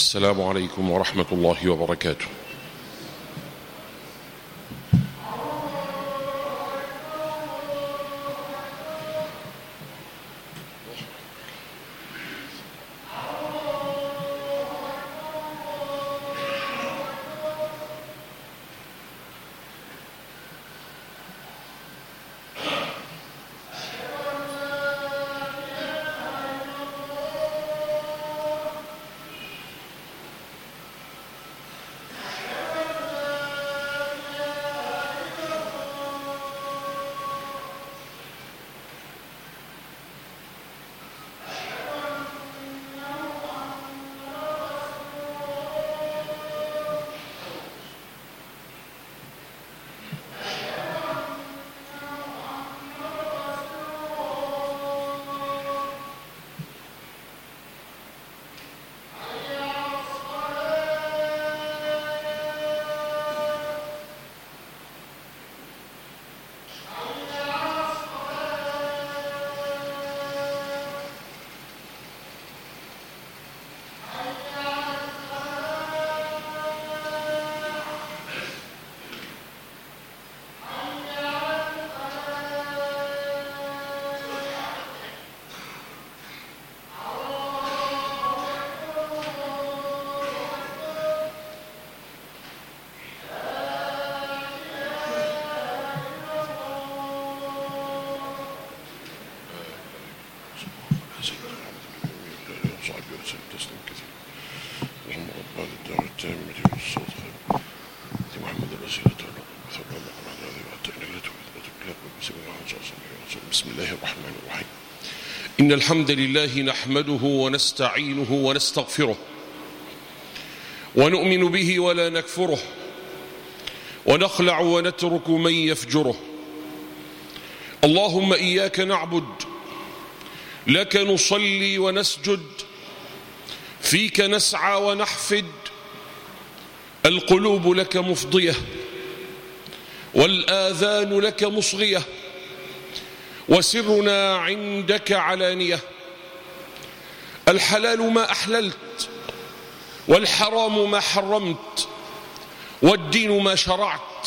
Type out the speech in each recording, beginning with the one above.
السلام عليكم ورحمة الله وبركاته. بسم الله الرحمن الرحيم. إن الحمد لله نحمده ونستعينه ونستغفره ونؤمن به ولا نكفره ونخلع ونترك من يفجره. اللهم إياك نعبد، لك نصلي ونسجد، فيك نسعى ونحفد، القلوب لك مفضية والآذان لك مصغية، وسرنا عندك علانية. الحلال ما أحللت، والحرام ما حرمت، والدين ما شرعت.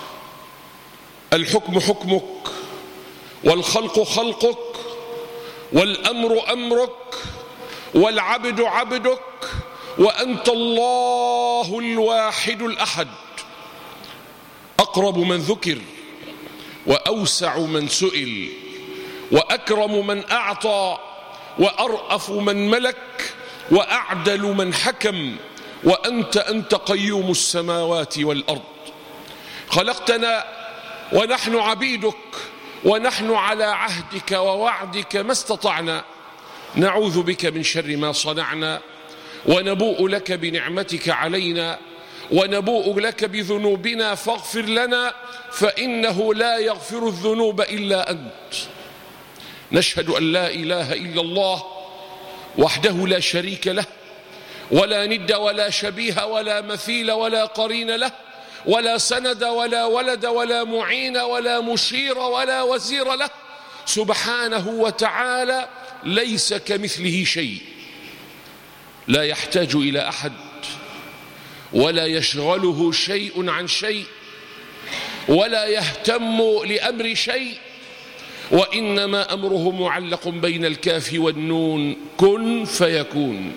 الحكم حكمك، والخلق خلقك، والأمر أمرك، والعبد عبدك، وأنت الله الواحد الأحد. أقرب من ذكر، وأوسع من سئل، وأكرم من أعطى، وأرأف من ملك، وأعدل من حكم. وأنت قيوم السماوات والأرض. خلقتنا ونحن عبيدك، ونحن على عهدك ووعدك ما استطعنا. نعوذ بك من شر ما صنعنا، ونبوء لك بنعمتك علينا، ونبوء لك بذنوبنا فاغفر لنا، فإنه لا يغفر الذنوب إلا أنت. نشهد أن لا إله إلا الله وحده لا شريك له، ولا ند ولا شبيه ولا مثيل ولا قرين له، ولا سند ولا ولد ولا معين ولا مشير ولا وزير له، سبحانه وتعالى ليس كمثله شيء، لا يحتاج إلى أحد، ولا يشغله شيء عن شيء، ولا يهتم لأمر شيء، وإنما أمره معلق بين الكاف والنون، كن فيكون.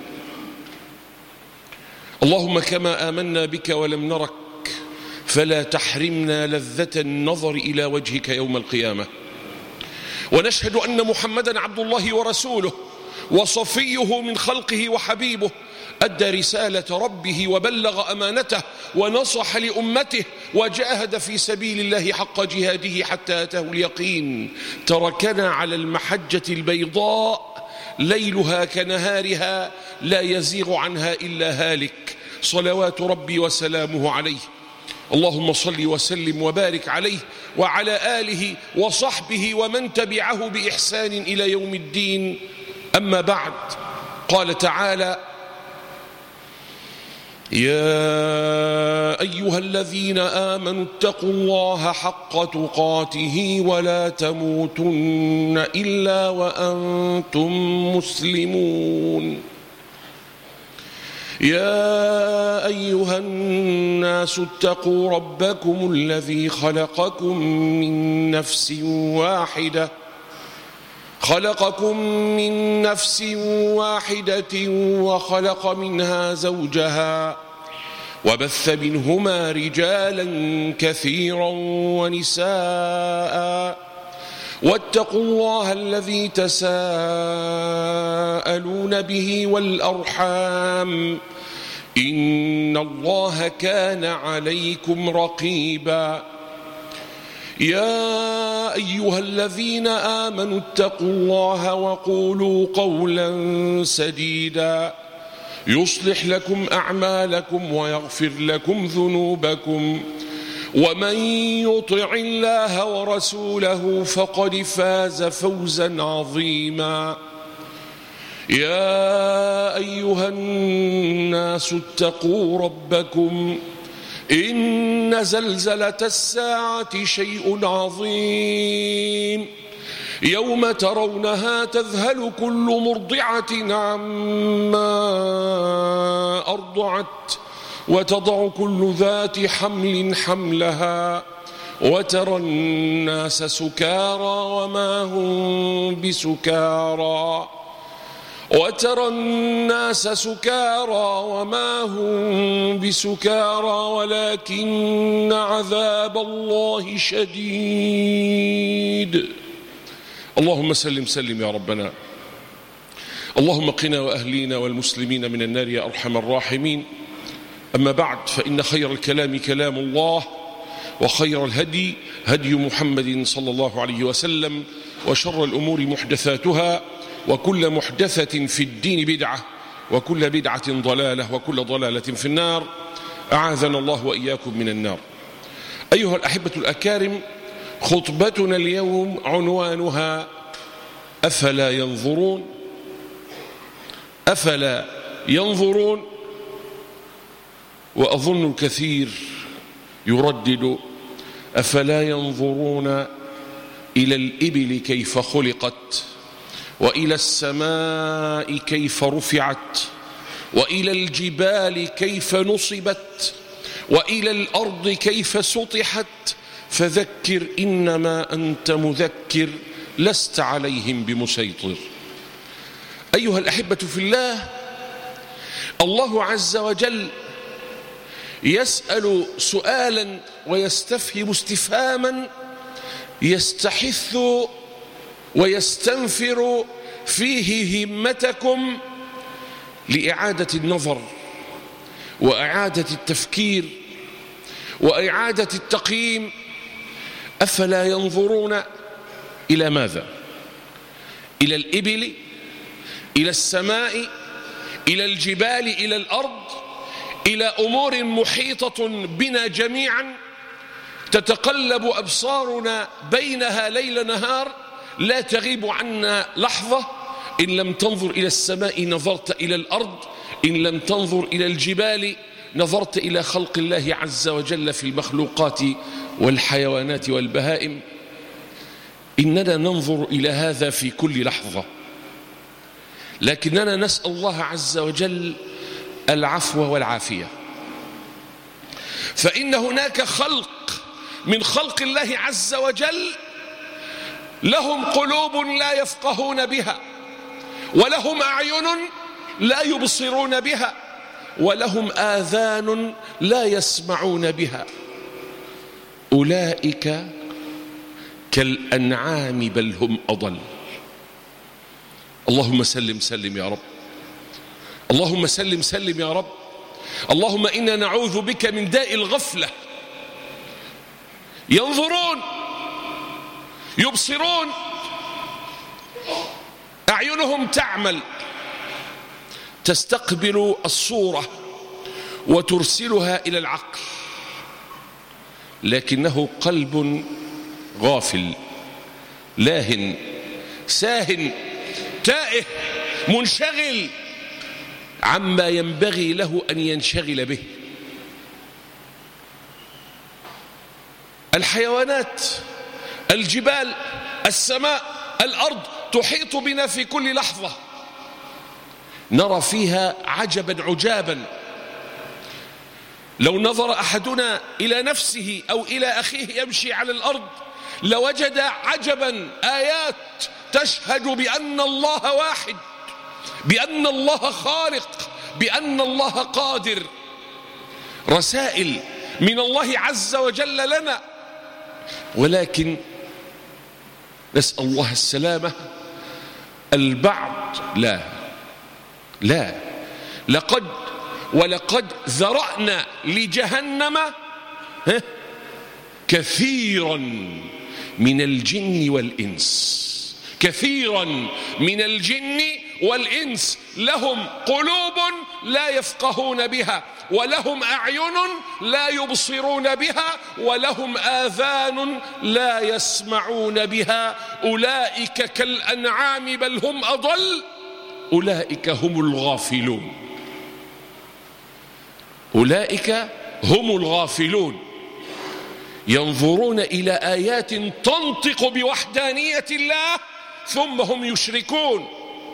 اللهم كما آمنا بك ولم نرك، فلا تحرمنا لذة النظر إلى وجهك يوم القيامة. ونشهد أن محمدا عبد الله ورسوله، وصفيه من خلقه وحبيبه، أدى رسالة ربه وبلغ أمانته، ونصح لأمته، وجاهد في سبيل الله حق جهاده حتى أتاه اليقين. تركنا على المحجة البيضاء ليلها كنهارها، لا يزيغ عنها إلا هالك، صلوات ربي وسلامه عليه. اللهم صل وسلم وبارك عليه وعلى آله وصحبه ومن تبعه بإحسان إلى يوم الدين. أما بعد، قال تعالى: يا أيها الذين آمنوا اتقوا الله حق تقاته ولا تموتن إلا وأنتم مسلمون. يا أيها الناس اتقوا ربكم الذي خلقكم من نفس واحدة وخلق منها زوجها وبث منهما رجالا كثيرا ونساء واتقوا الله الذي تساءلون به والأرحام إن الله كان عليكم رقيبا يا أيها الذين آمنوا اتقوا الله وقولوا قولا سديدا يصلح لكم أعمالكم ويغفر لكم ذنوبكم ومن يطع الله ورسوله فقد فاز فوزا عظيما يا أيها الناس اتقوا ربكم إن زلزلة الساعة شيء عظيم يوم ترونها تذهل كل مرضعة عما أرضعت وتضع كل ذات حمل حملها وترى الناس سكارى وما هم بسكارى ولكن عذاب الله شديد. اللهم سلم يا ربنا. اللهم قنا وأهلينا والمسلمين من النار يا أرحم الراحمين. أما بعد، فإن خير الكلام كلام الله، وخير الهدي هدي محمد صلى الله عليه وسلم، وشر الأمور محدثاتها، وكل محدثة في الدين بدعة، وكل بدعة ضلالة، وكل ضلالة في النار. أعاذنا الله وإياكم من النار. أيها الأحبة الأكارم، خطبتنا اليوم عنوانها أفلا ينظرون. وأظن الكثير يردد أفلا ينظرون إلى الإبل كيف خلقت، وإلى السماء كيف رفعت، وإلى الجبال كيف نصبت، وإلى الأرض كيف سطحت، فذكر إنما أنت مذكر لست عليهم بمسيطر. أيها الأحبة في الله، الله عز وجل يسأل سؤالا ويستفهم استفهاما يستحث ويستنفر فيه همتكم لإعادة النظر وإعادة التفكير وإعادة التقييم. أفلا ينظرون إلى ماذا؟ إلى الإبل، إلى السماء، إلى الجبال، إلى الأرض، إلى أمور محيطة بنا جميعا تتقلب أبصارنا بينها ليل نهار، لا تغيب عنا لحظة. إن لم تنظر إلى السماء نظرت إلى الأرض، إن لم تنظر إلى الجبال نظرت إلى خلق الله عز وجل في المخلوقات والحيوانات والبهائم. إننا ننظر إلى هذا في كل لحظة، لكننا نسأل الله عز وجل العفو والعافية. فإن هناك خلق من خلق الله عز وجل لهم قلوب لا يفقهون بها، ولهم أعين لا يبصرون بها، ولهم آذان لا يسمعون بها. أولئك كالأنعام بل هم أضل. اللهم سلم يا رب. اللهم سلم يا رب. اللهم إنا نعوذ بك من داء الغفلة. ينظرون، يبصرون، أعينهم تعمل، تستقبل الصورة وترسلها إلى العقل، لكنه قلب غافل لاهن ساهن تائه منشغل عما ينبغي له أن ينشغل به. الحيوانات، الجبال، السماء، الأرض تحيط بنا في كل لحظة، نرى فيها عجبا عجابا. لو نظر أحدنا إلى نفسه أو إلى أخيه يمشي على الأرض لوجد عجبا، آيات تشهد بأن الله واحد، بأن الله خالق، بأن الله قادر، رسائل من الله عز وجل لنا. ولكن نسأل الله السلامة، البعض لا ولقد ذرأنا لجهنم كثيرا من الجن والإنس، كثيرا من الجن والإنس لهم قلوب لا يفقهون بها، ولهم أعين لا يبصرون بها، ولهم آذان لا يسمعون بها، أولئك كالأنعام بل هم أضل، أولئك هم الغافلون، أولئك هم الغافلون. ينظرون إلى آيات تنطق بوحدانية الله ثم هم يشركون،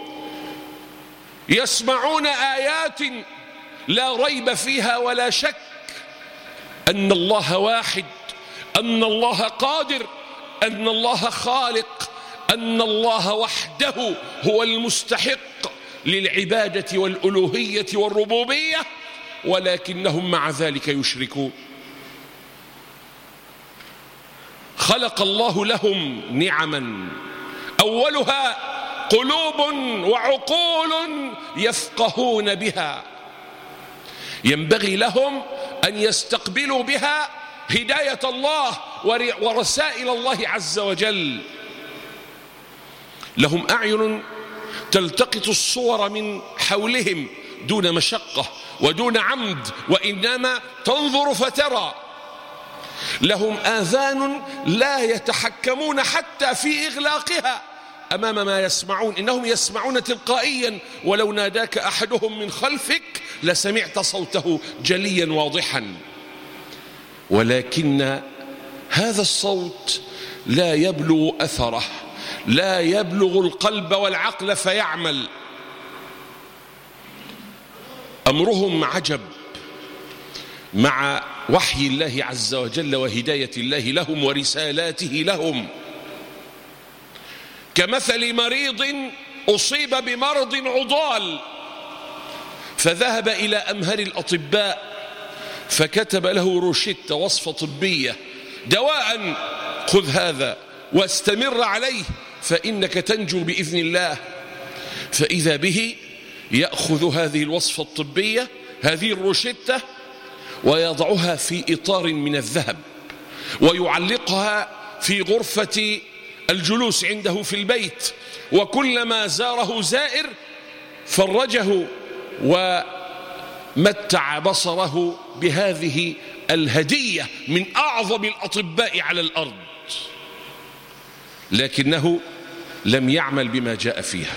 يسمعون آيات لا ريب فيها ولا شك أن الله واحد، أن الله قادر، أن الله خالق، أن الله وحده هو المستحق للعبادة والألوهية والربوبية، ولكنهم مع ذلك يشركون. خلق الله لهم نعما، أولها قلوب وعقول يفقهون بها، ينبغي لهم أن يستقبلوا بها هداية الله ورسائل الله عز وجل. لهم أعين تلتقط الصور من حولهم دون مشقة ودون عمد، وإنما تنظر فترى. لهم آذان لا يتحكمون حتى في إغلاقها أمام ما يسمعون، إنهم يسمعون تلقائيا، ولو ناداك أحدهم من خلفك لسمعت صوته جليا واضحا، ولكن هذا الصوت لا يبلغ أثره، لا يبلغ القلب والعقل فيعمل. أمرهم عجب مع وحي الله عز وجل وهداية الله لهم ورسالاته لهم، كمثل مريض أصيب بمرض عضال فذهب إلى أمهر الأطباء فكتب له روشتة، وصفة طبية، دواء خذ هذا واستمر عليه فإنك تنجو بإذن الله. فإذا به يأخذ هذه الوصفة الطبية، هذه الروشتة، ويضعها في إطار من الذهب ويعلقها في غرفة الجلوس عنده في البيت، وكلما زاره زائر فرجه ومتع بصره بهذه الهدية من أعظم الأطباء على الأرض، لكنه لم يعمل بما جاء فيها،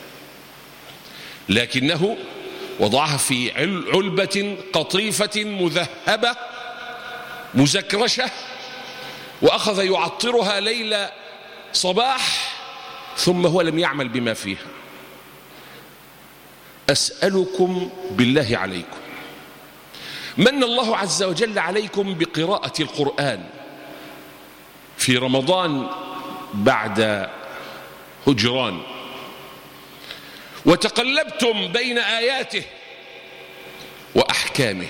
لكنه وضعها في علبة قطيفة مذهبة مزكرشة، وأخذ يعطرها ليل صباح، ثم هو لم يعمل بما فيها. أسألكم بالله عليكم، من الله عز وجل عليكم بقراءة القرآن في رمضان بعد هجران، وتقلبتم بين آياته وأحكامه،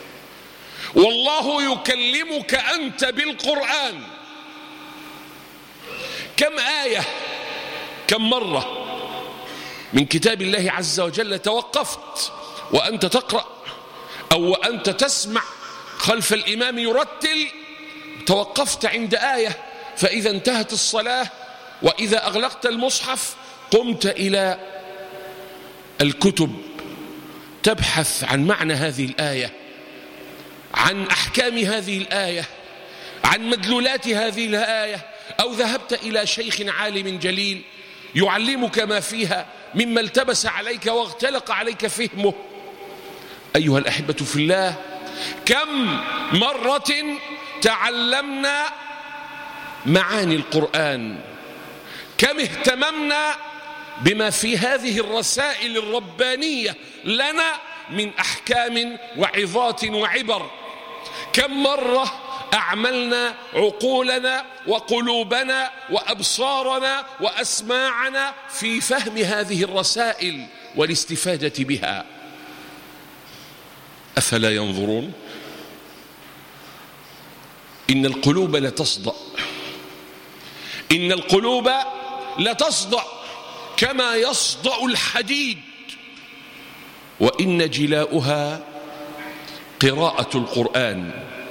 والله يكلمك أنت بالقرآن. كم آية، كم مرة من كتاب الله عز وجل توقفت وأنت تقرأ أو وأنت تسمع خلف الإمام يرتل، توقفت عند آية، فإذا انتهت الصلاة وإذا أغلقت المصحف قمت إلى الكتب تبحث عن معنى هذه الآية، عن أحكام هذه الآية، عن مدلولات هذه الآية، أو ذهبت إلى شيخ عالم جليل يعلمك ما فيها مما التبس عليك واختلق عليك فهمه. أيها الأحبة في الله، كم مرة تعلمنا معاني القرآن، كم اهتممنا بما في هذه الرسائل الربانية لنا من أحكام وعظات وعبر. كم مرة أعملنا عقولنا وقلوبنا وأبصارنا وأسماعنا في فهم هذه الرسائل والاستفادة بها. أفلا ينظرون؟ إن القلوب لتصدأ، إن القلوب لتصدأ كما يصدأ الحديد، وإن جلاؤها قراءة القرآن.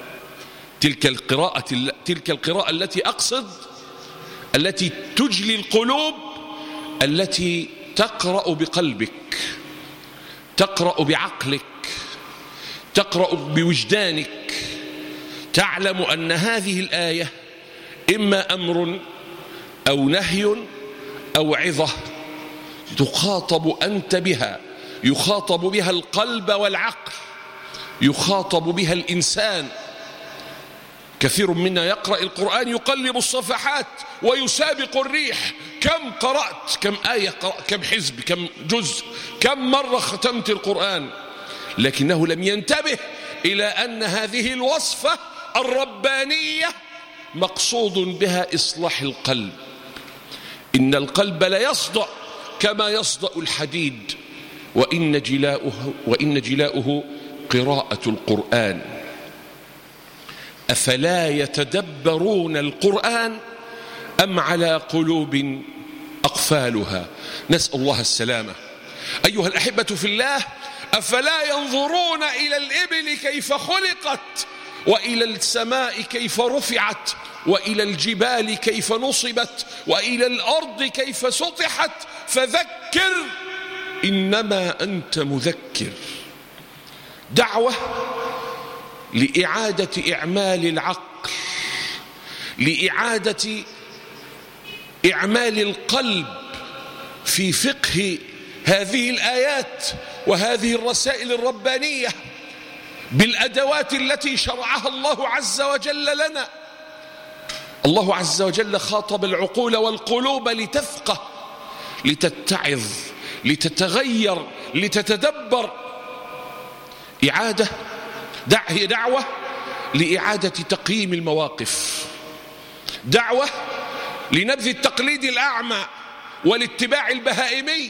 تلك القراءة التي أقصد التي تجلي القلوب، التي تقرأ بقلبك، تقرأ بعقلك، تقرأ بوجدانك، تعلم أن هذه الآية إما أمر أو نهي أو عظة تخاطب أنت بها، يخاطب بها القلب والعقل، يخاطب بها الإنسان. كثير منا يقرأ القرآن يقلب الصفحات ويسابق الريح. كم قرأت؟ كم آية قرأت؟ كم حزب؟ كم جزء؟ كم مرة ختمت القرآن؟ لكنه لم ينتبه إلى أن هذه الوصفة الربانية مقصود بها إصلاح القلب. إن القلب لا يصدأ كما يصدأ الحديد، وإن جلاؤه قراءة القرآن. أفلا يتدبرون القرآن أم على قلوب أقفالها؟ نسأل الله السلامة. أيها الأحبة في الله، أفلا ينظرون إلى الإبل كيف خلقت، وإلى السماء كيف رفعت، وإلى الجبال كيف نصبت، وإلى الأرض كيف سطحت؟ فذكر إنما أنت مذكر. دعوة لإعادة إعمال العقل، لإعادة إعمال القلب في فقه هذه الآيات وهذه الرسائل الربانية بالأدوات التي شرعها الله عز وجل لنا. الله عز وجل خاطب العقول والقلوب لتفقه، لتتعظ، لتتغير، لتتدبر. هي دعوة لإعادة تقييم المواقف، دعوة لنبذ التقليد الأعمى والاتباع البهائمي،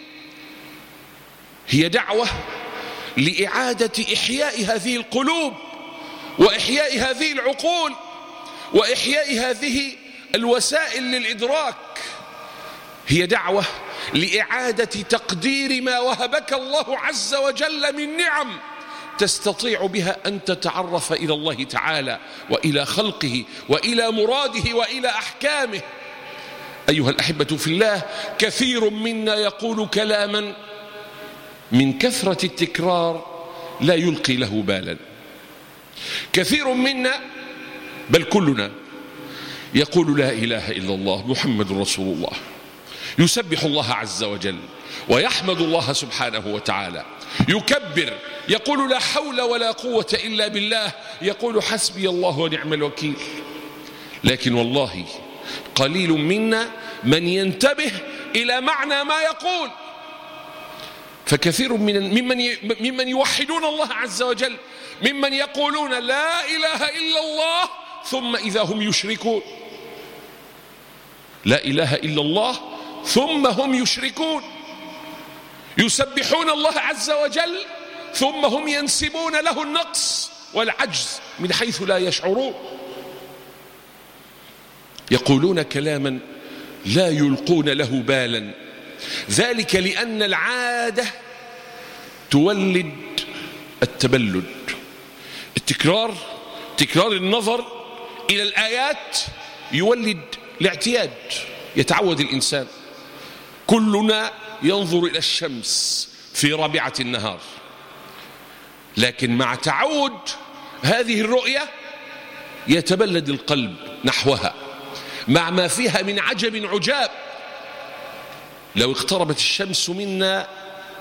هي دعوة لإعادة إحياء هذه القلوب وإحياء هذه العقول وإحياء هذه الوسائل للإدراك، هي دعوة لإعادة تقدير ما وهبك الله عز وجل من نعم تستطيع بها أن تتعرف إلى الله تعالى وإلى خلقه وإلى مراده وإلى أحكامه. أيها الأحبة في الله، كثير منا يقول كلاما من كثرة التكرار لا يلقي له بالا. كثير منا بل كلنا يقول لا إله إلا الله محمد رسول الله، يسبح الله عز وجل ويحمد الله سبحانه وتعالى، يكبر، يقول لا حول ولا قوة إلا بالله، يقول حسبي الله ونعم الوكيل. لكن والله قليل منا من ينتبه إلى معنى ما يقول. فكثير ممن يوحدون الله عز وجل ممن يقولون لا إله إلا الله ثم إذا هم يشركون، لا إله إلا الله ثم هم يشركون، يسبحون الله عز وجل ثم هم ينسبون له النقص والعجز من حيث لا يشعرون، يقولون كلاما لا يلقون له بالا. ذلك لأن العادة تولد التبلد. تكرار النظر إلى الآيات يولد الاعتياد، يتعود الإنسان. كلنا ينظر إلى الشمس في رابعة النهار، لكن مع تعود هذه الرؤية يتبلد القلب نحوها مع ما فيها من عجب عجاب. لو اقتربت الشمس منا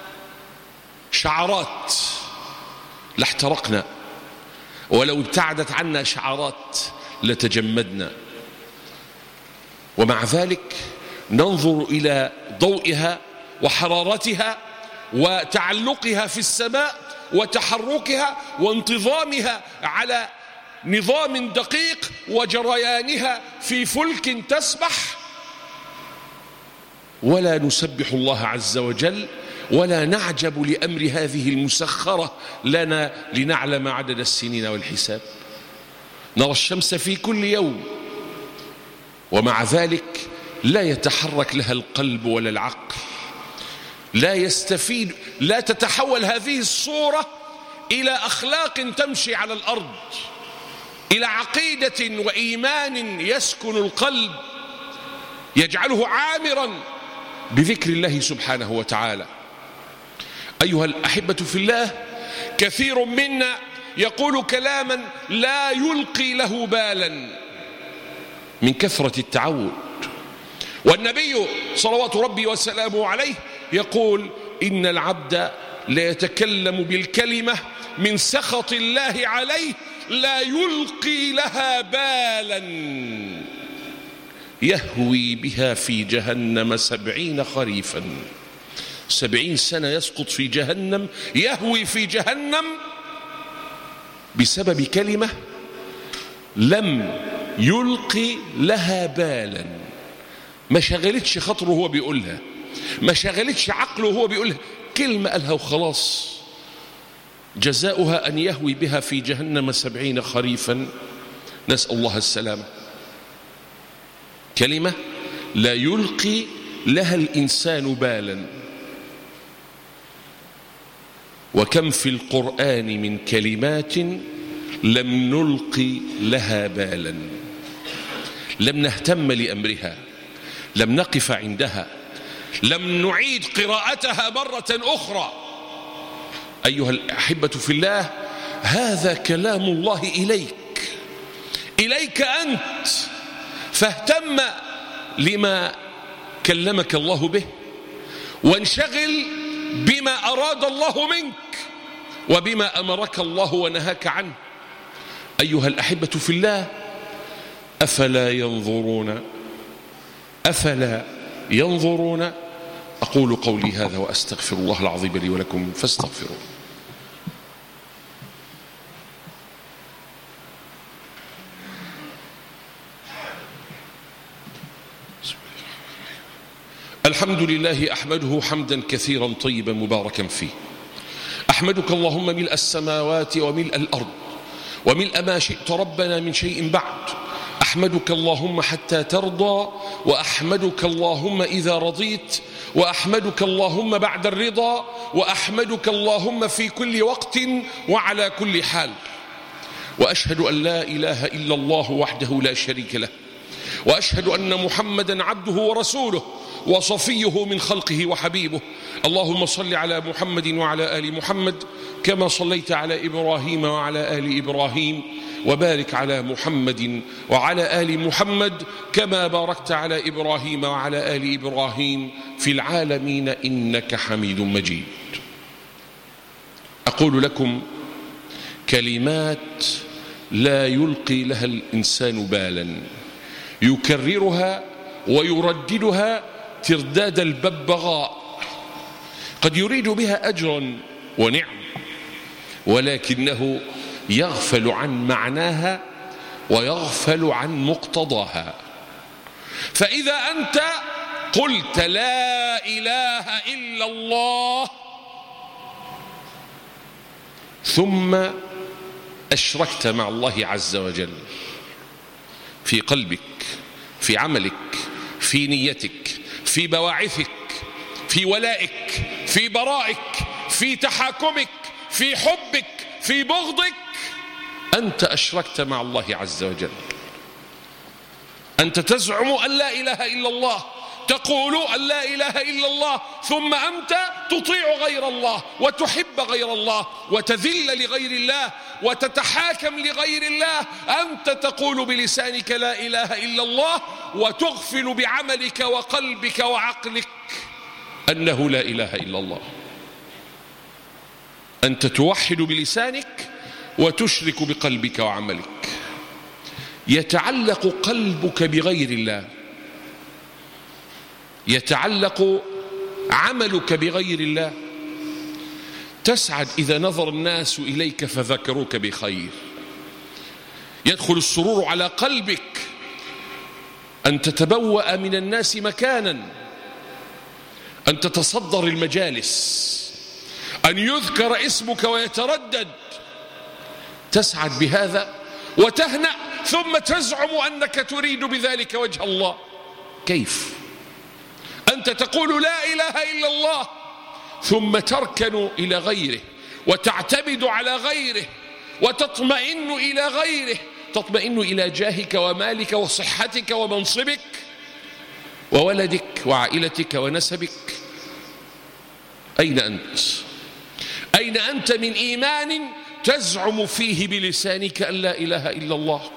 شعرات لاحترقنا، ولو ابتعدت عنا شعرات لتجمدنا. ومع ذلك ننظر إلى ضوئها وحرارتها وتعلقها في السماء وتحركها وانتظامها على نظام دقيق وجريانها في فلك تسبح، ولا نسبح الله عز وجل ولا نعجب لأمر هذه المسخرة لنا لنعلم عدد السنين والحساب. نرى الشمس في كل يوم، ومع ذلك لا يتحرك لها القلب ولا العقل، لا يستفيد، لا تتحول هذه الصورة إلى أخلاق تمشي على الأرض، إلى عقيدة وإيمان يسكن القلب يجعله عامرا بذكر الله سبحانه وتعالى. أيها الأحبة في الله، كثير منا يقول كلاما لا يلقي له بالا من كثرة التعود، والنبي صلوات ربي وسلامه عليه يقول إن العبد ليتكلم بالكلمة من سخط الله عليه لا يلقي لها بالا يهوي بها في جهنم 70 خريفا. 70 سنة يسقط في جهنم، يهوي في جهنم بسبب كلمة لم يلقي لها بالا، ما شغلتش خاطره هو بيقولها، ما شغلتش عقله هو بيقولها، كلمة قالها وخلاص، جزاؤها أن يهوي بها في جهنم 70 خريفا، نسأل الله السلامة. كلمة لا يلقي لها الإنسان بالا. وكم في القرآن من كلمات لم نلقي لها بالا، لم نهتم لأمرها، لم نقف عندها، لم نعيد قراءتها مرة أخرى. أيها الأحبة في الله، هذا كلام الله إليك أنت، فاهتم لما كلمك الله به، وانشغل بما أراد الله منك وبما أمرك الله ونهاك عنه. أيها الأحبة في الله، أفلا ينظرون. أقول قولي هذا وأستغفر الله العظيم لي ولكم فاستغفروه. الحمد لله أحمده حمدا كثيرا طيبا مباركا فيه. أحمدك اللهم ملء السماوات وملء الأرض وملء ما شئت ربنا من شيء بعد. أحمدك اللهم حتى ترضى، وأحمدك اللهم إذا رضيت، وأحمدك اللهم بعد الرضا، وأحمدك اللهم في كل وقت وعلى كل حال. وأشهد أن لا إله إلا الله وحده لا شريك له، وأشهد أن محمدا عبده ورسوله وصفيه من خلقه وحبيبه. اللهم صل على محمد وعلى آل محمد كما صليت على إبراهيم وعلى آل إبراهيم، وبارك على محمد وعلى آل محمد كما باركت على إبراهيم وعلى آل إبراهيم في العالمين إنك حميد مجيد. أقول لكم كلمات لا يلقي لها الإنسان بالا، يكررها ويرددها ترداد الببغاء، قد يريد بها أجرا ونعم، ولكنه يغفل عن معناها ويغفل عن مقتضاها. فإذا أنت قلت لا إله إلا الله ثم أشركت مع الله عز وجل في قلبك، في عملك، في نيتك، في بواعثك، في ولائك، في برائك، في تحاكمك، في حبك، في بغضك، أنت أشركت مع الله عز وجل. أنت تزعم أن لا إله إلا الله، تقول أن لا إله إلا الله، ثم أنت تطيع غير الله وتحب غير الله وتذل لغير الله وتتحاكم لغير الله. أنت تقول بلسانك لا إله إلا الله وتغفل بعملك وقلبك وعقلك أنه لا إله إلا الله. أنت توحد بلسانك وتشرك بقلبك وعملك. يتعلق قلبك بغير الله، يتعلق عملك بغير الله. تسعد إذا نظر الناس إليك فذكروك بخير، يدخل السرور على قلبك أن تتبوأ من الناس مكانا، أن تتصدر المجالس، أن يذكر اسمك ويتردد. تسعد بهذا وتهنأ، ثم تزعم أنك تريد بذلك وجه الله. كيف؟ أنت تقول لا إله إلا الله ثم تركن إلى غيره وتعتمد على غيره وتطمئن إلى غيره، تطمئن إلى جاهك ومالك وصحتك ومنصبك وولدك وعائلتك ونسبك. أين أنت؟ أين أنت من إيمان تزعم فيه بلسانك أن لا إله إلا الله؟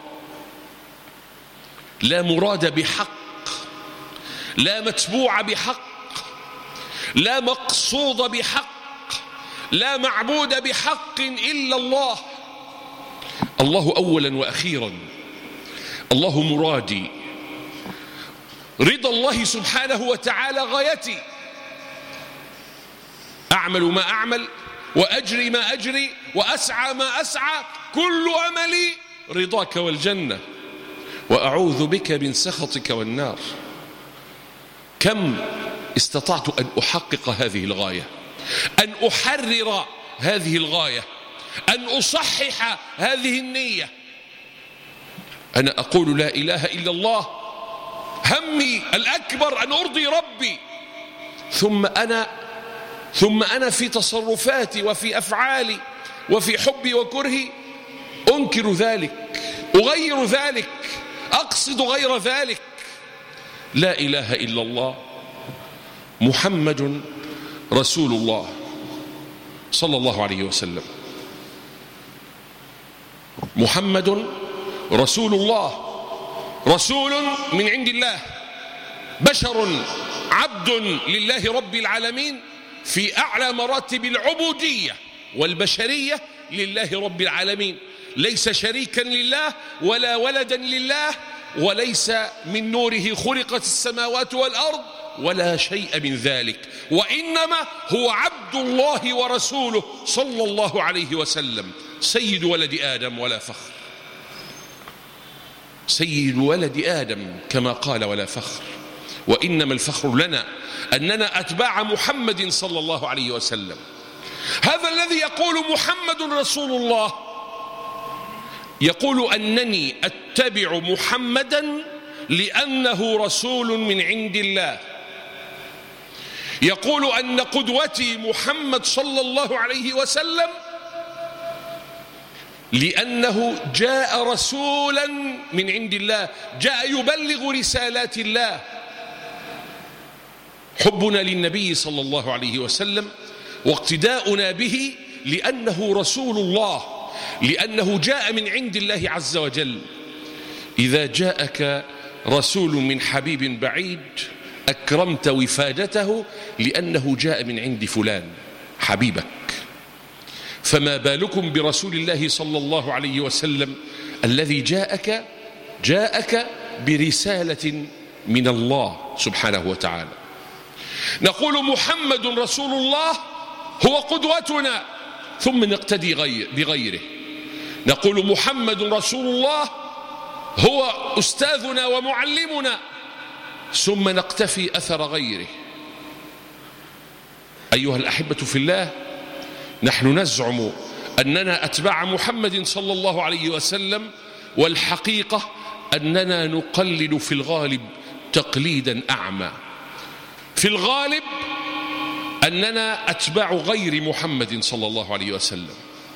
لا مراد بحق، لا متبوع بحق، لا مقصود بحق، لا معبود بحق إلا الله. الله أولا وأخيرا، الله مرادي، رضا الله سبحانه وتعالى غايتي. أعمل ما أعمل وأجري ما أجري وأسعى ما أسعى، كل أملي رضاك والجنة، وأعوذ بك من سخطك والنار. كم استطعت أن أحقق هذه الغاية، أن أحرر هذه الغاية، أن أصحح هذه النية. أنا أقول لا إله إلا الله، همي الأكبر أن أرضي ربي، ثم أنا في تصرفاتي وفي أفعالي وفي حبي وكرهي أنكر ذلك، أغير ذلك، أقصد غير ذلك. لا إله إلا الله محمد رسول الله صلى الله عليه وسلم. محمد رسول الله، رسول من عند الله، بشر عبد لله رب العالمين في أعلى مراتب العبودية والبشرية لله رب العالمين، ليس شريكا لله ولا ولدا لله، وليس من نوره خلقت السماوات والأرض ولا شيء من ذلك، وإنما هو عبد الله ورسوله صلى الله عليه وسلم، سيد ولد آدم ولا فخر، سيد ولد آدم كما قال ولا فخر. وإنما الفخر لنا أننا أتباع محمد صلى الله عليه وسلم. هذا الذي يقول محمد رسول الله يقول أنني أتبع محمدا لأنه رسول من عند الله، يقول أن قدوتي محمد صلى الله عليه وسلم لأنه جاء رسولا من عند الله، جاء يبلغ رسالات الله. حبنا للنبي صلى الله عليه وسلم واقتداؤنا به لأنه رسول الله، لأنه جاء من عند الله عز وجل. إذا جاءك رسول من حبيب بعيد أكرمت وفادته لأنه جاء من عند فلان حبيبك، فما بالكم برسول الله صلى الله عليه وسلم الذي جاءك برسالة من الله سبحانه وتعالى. نقول محمد رسول الله هو قدوتنا ثم نقتدي بغيره، نقول محمد رسول الله هو أستاذنا ومعلمنا ثم نقتفي أثر غيره. أيها الأحبة في الله، نحن نزعم أننا أتباع محمد صلى الله عليه وسلم، والحقيقة أننا نقلد في الغالب تقليدا أعمى. في الغالب أننا أتباع غير محمد صلى الله عليه وسلم.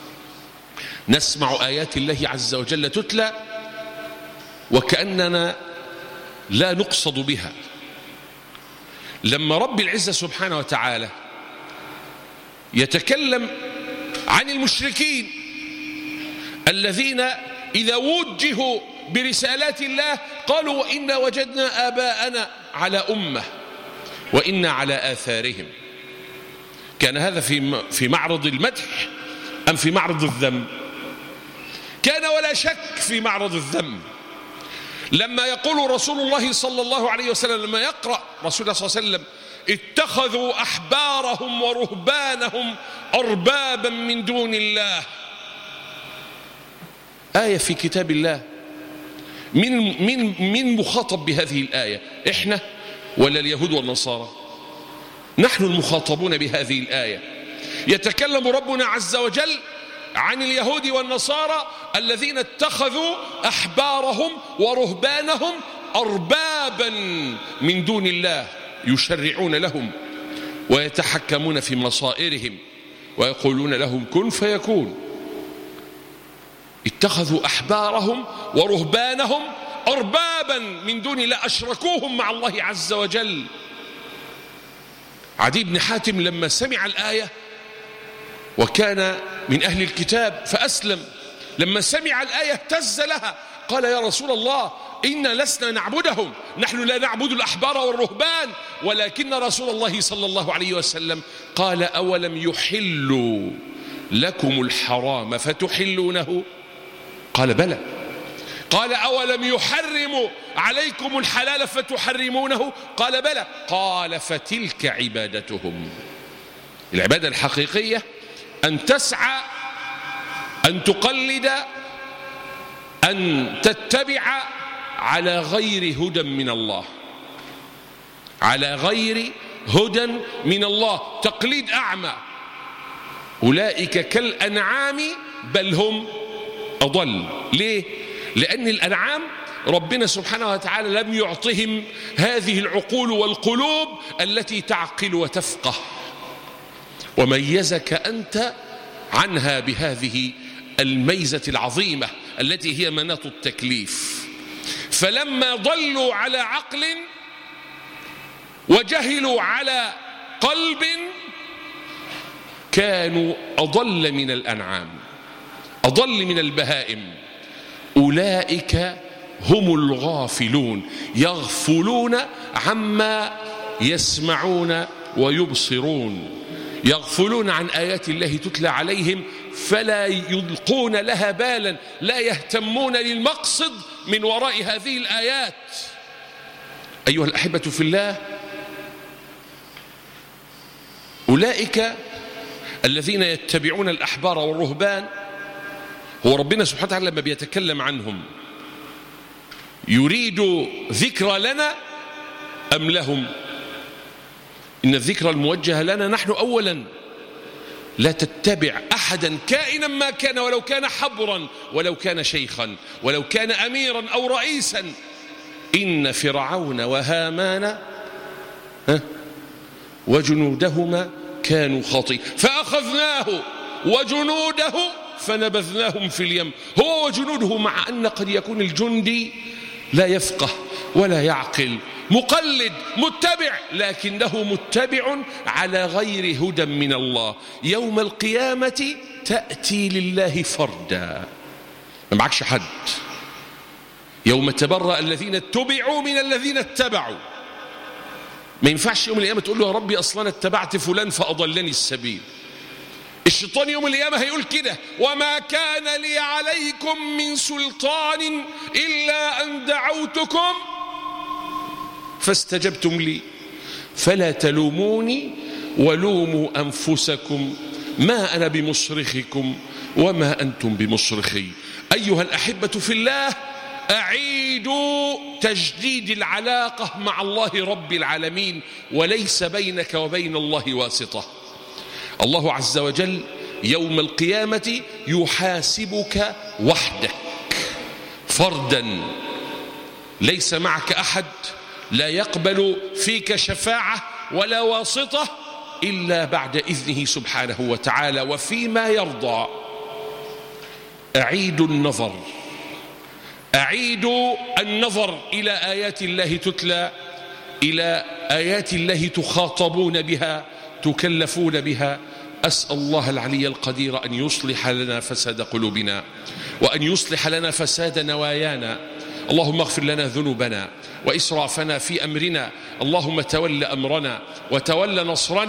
نسمع آيات الله عز وجل تتلى وكأننا لا نقصد بها. لما رب العزة سبحانه وتعالى يتكلم عن المشركين الذين إذا وجهوا برسالات الله قالوا وإنا وجدنا آباءنا على أمة وإنا على آثارهم، كان هذا في معرض المدح أم في معرض الذم؟ كان ولا شك في معرض الذم. لما يقول رسول الله صلى الله عليه وسلم، لما يقرأ رسول الله صلى الله عليه وسلم اتخذوا أحبارهم ورهبانهم أربابا من دون الله، آية في كتاب الله، من مخاطب بهذه الآية؟ إحنا ولا اليهود والنصارى؟ نحن المخاطبون بهذه الآية. يتكلم ربنا عز وجل عن اليهود والنصارى الذين اتخذوا أحبارهم ورهبانهم أربابا من دون الله، يشرعون لهم ويتحكمون في مصائرهم ويقولون لهم كن فيكون. اتخذوا أحبارهم ورهبانهم أربابا من دون الله، أشركوهم مع الله عز وجل. عدي بن حاتم لما سمع الآية وكان من أهل الكتاب فأسلم، لما سمع الآية اهتز لها، قال يا رسول الله إنا لسنا نعبدهم، نحن لا نعبد الأحبار والرهبان، ولكن رسول الله صلى الله عليه وسلم قال أولم يحلوا لكم الحرام فتحلونه؟ قال بلى. قال أولم يحرموا عليكم الحلال فتحرمونه؟ قال بلى. قال فتلك عبادتهم. العبادة الحقيقية أن تسعى، أن تقلد، أن تتبع على غير هدى من الله، على غير هدى من الله، تقليد أعمى. أولئك كالأنعام بل هم أضل. ليه؟ لأن الأنعام ربنا سبحانه وتعالى لم يعطهم هذه العقول والقلوب التي تعقل وتفقه، وميزك أنت عنها بهذه الميزة العظيمة التي هي مناط التكليف. فلما ضلوا على عقل وجهلوا على قلب كانوا أضل من الأنعام، أضل من البهائم. أولئك هم الغافلون، يغفلون عما يسمعون ويبصرون، يغفلون عن آيات الله تتلى عليهم فلا يلقون لها بالا، لا يهتمون للمقصد من وراء هذه الآيات. أيها الأحبة في الله، أولئك الذين يتبعون الأحبار والرهبان، هو ربنا سبحانه وتعالى لما بيتكلم عنهم يريد ذكر لنا أم لهم؟ إن الذكر الموجه لنا نحن أولا. لا تتبع أحدا كائنا ما كان، ولو كان حبرا، ولو كان شيخا، ولو كان أميرا أو رئيسا. إن فرعون وهامان وجنودهما كانوا خاطئين فأخذناه وجنوده فنبذناهم في اليم. هو وجنوده، مع أن قد يكون الجندي لا يفقه ولا يعقل، مقلد متبع، لكنه متبع على غير هدى من الله. يوم القيامة تأتي لله فردا، ما معكش حد. يوم تبرأ الذين اتبعوا من الذين اتبعوا. ما ينفعش يوم القيامة تقول له يا ربي أصلا اتبعت فلان فأضلني السبيل. الشيطان يوم القيامة هيقول كده: وما كان لي عليكم من سلطان إلا أن دعوتكم فاستجبتم لي فلا تلوموني ولوموا أنفسكم ما أنا بمصرخكم وما أنتم بمصرخي. أيها الأحبة في الله، أعيدوا تجديد العلاقة مع الله رب العالمين، وليس بينك وبين الله واسطة. الله عز وجل يوم القيامة يحاسبك وحدك فردا، ليس معك أحد، لا يقبل فيك شفاعة ولا واسطة إلا بعد إذنه سبحانه وتعالى وفيما يرضى. أعيدوا النظر، أعيدوا النظر إلى آيات الله تتلى، إلى آيات الله تخاطبون بها، تكلفون بها. أسأل الله العلي القدير أن يصلح لنا فساد قلوبنا، وأن يصلح لنا فساد نوايانا. اللهم اغفر لنا ذنوبنا وإسرافنا في أمرنا، اللهم تول أمرنا وتول نصرنا،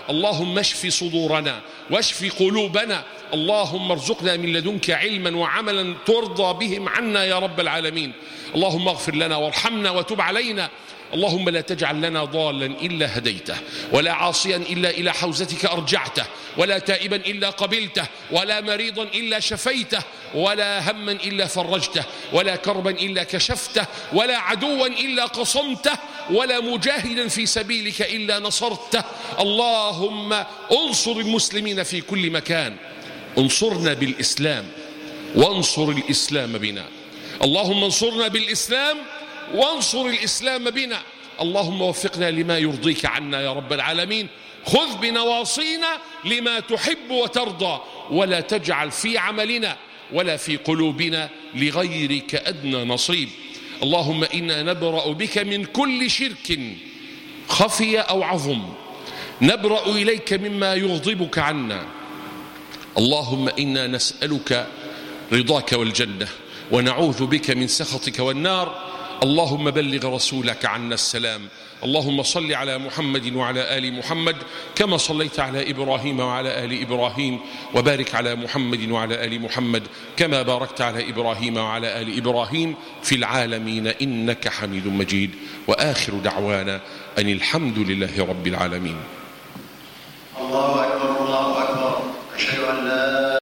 اللهم اشف صدورنا واشف قلوبنا، اللهم ارزقنا من لدنك علما وعملا ترضى بهم عنا يا رب العالمين. اللهم اغفر لنا وارحمنا وتب علينا. اللهم لا تجعل لنا ضالا إلا هديته، ولا عاصيا إلا إلى حوزتك أرجعته، ولا تائبا إلا قبلته، ولا مريضا إلا شفيته، ولا هما إلا فرجته، ولا كربا إلا كشفته، ولا عدوا إلا قصمته، ولا مجاهدا في سبيلك إلا نصرته. اللهم انصر المسلمين في كل مكان، انصرنا بالإسلام وانصر الإسلام بنا. اللهم انصرنا بالإسلام وانصر الإسلام بنا. اللهم وفقنا لما يرضيك عنا يا رب العالمين. خذ بنواصينا لما تحب وترضى، ولا تجعل في عملنا ولا في قلوبنا لغيرك أدنى نصيب. اللهم إنا نبرأ بك من كل شرك خفي أو عظم، نبرأ إليك مما يغضبك عنا. اللهم إنا نسألك رضاك والجنة، ونعوذ بك من سخطك والنار. اللهم بلغ رسولك عنا السلام. اللهم صل على محمد وعلى آل محمد كما صليت على إبراهيم وعلى آل إبراهيم، وبارك على محمد وعلى آل محمد كما باركت على إبراهيم وعلى آل إبراهيم في العالمين إنك حميد مجيد. وآخر دعوانا أن الحمد لله رب العالمين. الله أكبر الله أكبر. أشهد أن لا